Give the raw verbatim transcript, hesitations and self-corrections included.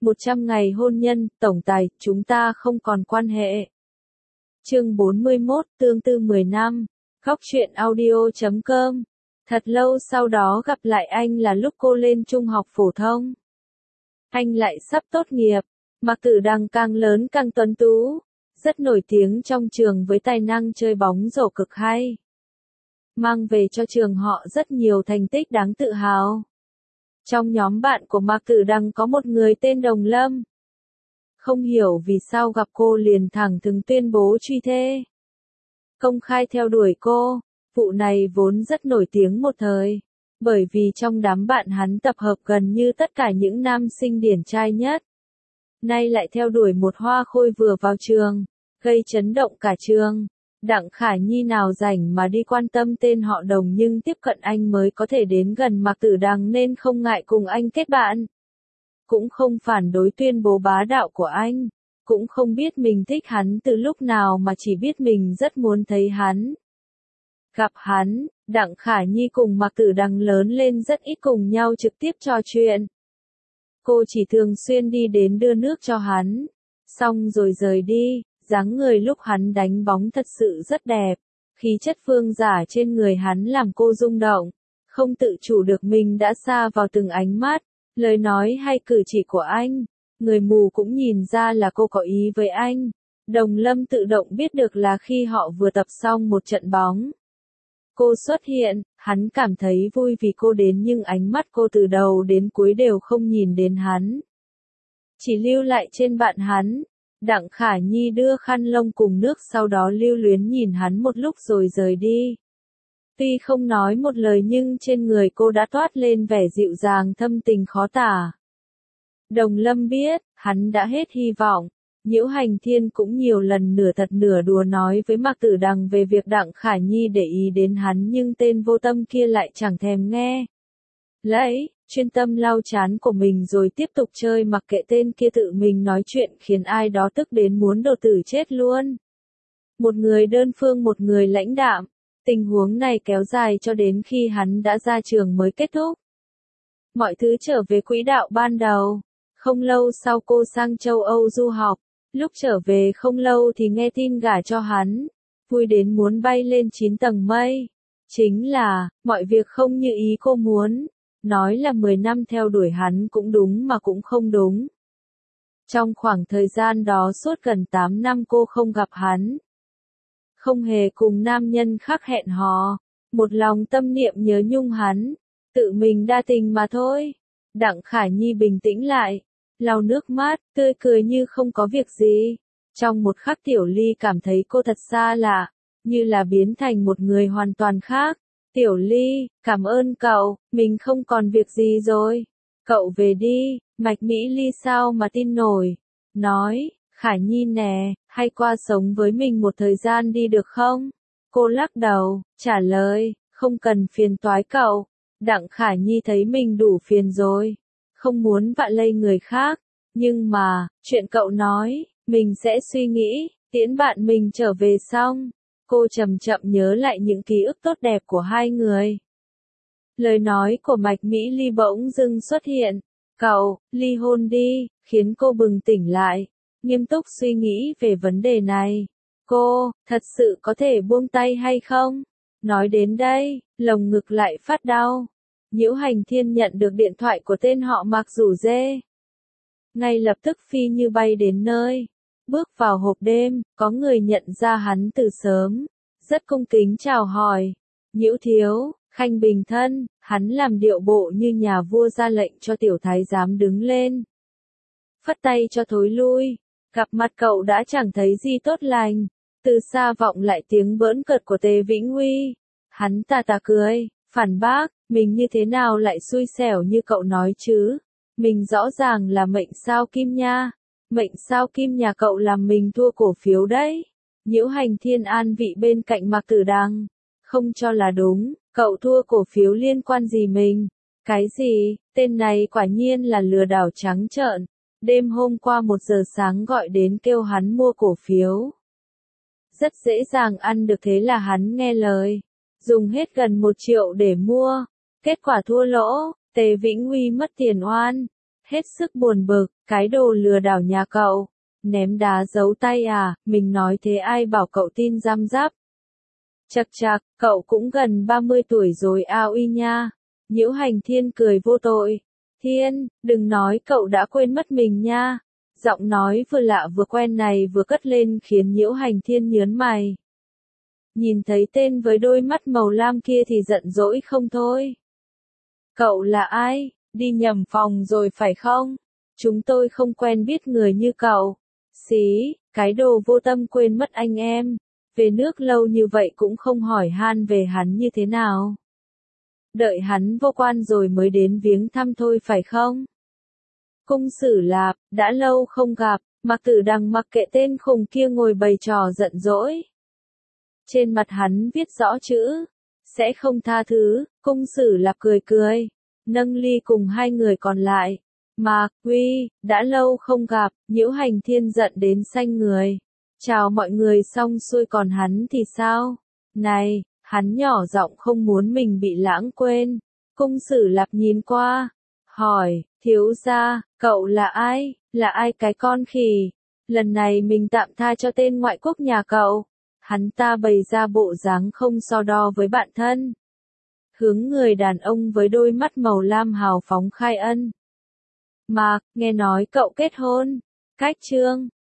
một trăm ngày hôn nhân, tổng tài, chúng ta không còn quan hệ. Chương bốn mươi mốt, tương tư mười năm. Góc truyện audio chấm com. Thật lâu sau đó gặp lại anh là lúc cô lên trung học phổ thông. Anh lại sắp tốt nghiệp. Mạc Tử Đằng càng lớn càng tuấn tú, rất nổi tiếng trong trường với tài năng chơi bóng rổ cực hay. Mang về cho trường họ rất nhiều thành tích đáng tự hào. Trong nhóm bạn của Mạc Tử Đằng có một người tên Đồng Lâm. Không hiểu vì sao gặp cô liền thẳng thừng tuyên bố truy thê. Công khai theo đuổi cô, vụ này vốn rất nổi tiếng một thời. Bởi vì trong đám bạn hắn tập hợp gần như tất cả những nam sinh điển trai nhất. Nay lại theo đuổi một hoa khôi vừa vào trường, gây chấn động cả trường. Đặng Khả Nhi nào rảnh mà đi quan tâm tên họ Đồng nhưng tiếp cận anh mới có thể đến gần Mạc Tử Đằng nên không ngại cùng anh kết bạn. Cũng không phản đối tuyên bố bá đạo của anh, cũng không biết mình thích hắn từ lúc nào mà chỉ biết mình rất muốn thấy hắn. Gặp hắn, Đặng Khả Nhi cùng Mạc Tử Đằng lớn lên rất ít cùng nhau trực tiếp trò chuyện. Cô chỉ thường xuyên đi đến đưa nước cho hắn, xong rồi rời đi. Dáng người lúc hắn đánh bóng thật sự rất đẹp, khí chất phương giả trên người hắn làm cô rung động, không tự chủ được mình đã sa vào từng ánh mắt, lời nói hay cử chỉ của anh, người mù cũng nhìn ra là cô có ý với anh. Đồng Lâm tự động biết được là khi họ vừa tập xong một trận bóng. Cô xuất hiện, hắn cảm thấy vui vì cô đến nhưng ánh mắt cô từ đầu đến cuối đều không nhìn đến hắn. Chỉ lưu lại trên bạn hắn. Đặng Khả Nhi đưa khăn lông cùng nước sau đó lưu luyến nhìn hắn một lúc rồi rời đi. Tuy không nói một lời nhưng trên người cô đã toát lên vẻ dịu dàng thâm tình khó tả. Đồng Lâm biết, hắn đã hết hy vọng. Nhiễu Hành Thiên cũng nhiều lần nửa thật nửa đùa nói với Mạc Tử Đằng về việc Đặng Khả Nhi để ý đến hắn nhưng tên vô tâm kia lại chẳng thèm nghe. Lấy, chuyên tâm lau chán của mình rồi tiếp tục chơi mặc kệ tên kia tự mình nói chuyện khiến ai đó tức đến muốn đột tử chết luôn. Một người đơn phương một người lãnh đạm, tình huống này kéo dài cho đến khi hắn đã ra trường mới kết thúc. Mọi thứ trở về quỹ đạo ban đầu, không lâu sau cô sang châu Âu du học, lúc trở về không lâu thì nghe tin gả cho hắn, vui đến muốn bay lên chín tầng mây. Chính là, mọi việc không như ý cô muốn. Nói là mười năm theo đuổi hắn cũng đúng mà cũng không đúng. Trong khoảng thời gian đó suốt gần tám năm cô không gặp hắn. Không hề cùng nam nhân khác hẹn hò. Một lòng tâm niệm nhớ nhung hắn. Tự mình đa tình mà thôi. Đặng Khả Nhi bình tĩnh lại. Lau nước mắt, tươi cười như không có việc gì. Trong một khắc Tiểu Ly cảm thấy cô thật xa lạ. Như là biến thành một người hoàn toàn khác. Tiểu Ly, cảm ơn cậu, mình không còn việc gì rồi. Cậu về đi, Mạch Mỹ Ly sao mà tin nổi. Nói, Khả Nhi nè, hay qua sống với mình một thời gian đi được không? Cô lắc đầu, trả lời, không cần phiền toái cậu. Đặng Khả Nhi thấy mình đủ phiền rồi. Không muốn vạ lây người khác. Nhưng mà, chuyện cậu nói, mình sẽ suy nghĩ, tiễn bạn mình trở về xong. Cô chậm chậm nhớ lại những ký ức tốt đẹp của hai người. Lời nói của Mạch Mỹ Ly bỗng dưng xuất hiện. Cậu, ly hôn đi, khiến cô bừng tỉnh lại. Nghiêm túc suy nghĩ về vấn đề này. Cô, thật sự có thể buông tay hay không? Nói đến đây, lồng ngực lại phát đau. Nhiễu Hành Thiên nhận được điện thoại của tên họ Mạc rủ dê. Ngay lập tức phi như bay đến nơi. Bước vào hộp đêm, có người nhận ra hắn từ sớm, rất cung kính chào hỏi. Nhiễu thiếu, khanh bình thân, hắn làm điệu bộ như nhà vua ra lệnh cho tiểu thái giám đứng lên. Phất tay cho thối lui, gặp mặt cậu đã chẳng thấy gì tốt lành, từ xa vọng lại tiếng bỡn cợt của Tề Vĩnh Uy. Hắn tà tà cười, phản bác, mình như thế nào lại xui xẻo như cậu nói chứ, mình rõ ràng là mệnh sao kim nha. Mệnh sao kim nhà cậu làm mình thua cổ phiếu đấy. Nhiễu Hành Thiên an vị bên cạnh Mạc Tử Đằng. Không cho là đúng, cậu thua cổ phiếu liên quan gì mình? Cái gì, tên này quả nhiên là lừa đảo trắng trợn. Đêm hôm qua một giờ sáng gọi đến kêu hắn mua cổ phiếu. Rất dễ dàng ăn được thế là hắn nghe lời. Dùng hết gần một triệu để mua. Kết quả thua lỗ, Tề Vĩnh Uy mất tiền oan. hết sức buồn bực, cái đồ lừa đảo nhà cậu, ném đá giấu tay à, mình nói thế ai bảo cậu tin răm rắp. Chậc chạc, cậu cũng gần ba mươi tuổi rồi ao y nha. Nhiễu Hành Thiên cười vô tội. Thiên, đừng nói cậu đã quên mất mình nha. Giọng nói vừa lạ vừa quen này vừa cất lên khiến Nhiễu Hành Thiên nhớn mày. Nhìn thấy tên với đôi mắt màu lam kia thì giận dỗi không thôi. Cậu là ai? Đi nhầm phòng rồi phải không? Chúng tôi không quen biết người như cậu. Xí, cái đồ vô tâm quên mất anh em. Về nước lâu như vậy cũng không hỏi han về hắn như thế nào. Đợi hắn vô quan rồi mới đến viếng thăm thôi phải không? Cung Sử Lạp, đã lâu không gặp, Mạc Tử Đằng mặc kệ tên khùng kia ngồi bày trò giận dỗi. Trên mặt hắn viết rõ chữ, sẽ không tha thứ, Cung Sử Lạp cười cười, nâng ly cùng hai người còn lại. Mạc, Huy, đã lâu không gặp, Nhiễu Hành Thiên giận đến xanh người. Chào mọi người xong xuôi còn hắn thì sao? Này, hắn nhỏ giọng không muốn mình bị lãng quên. Cung Sử Lạp nhìn qua, hỏi, thiếu gia, cậu là ai? Là ai cái con khỉ? Lần này mình tạm tha cho tên ngoại quốc nhà cậu. Hắn ta bày ra bộ dáng không so đo với bạn thân. Hướng người đàn ông với đôi mắt màu lam hào phóng khai ân. Mạc, nghe nói cậu kết hôn. Cách trương.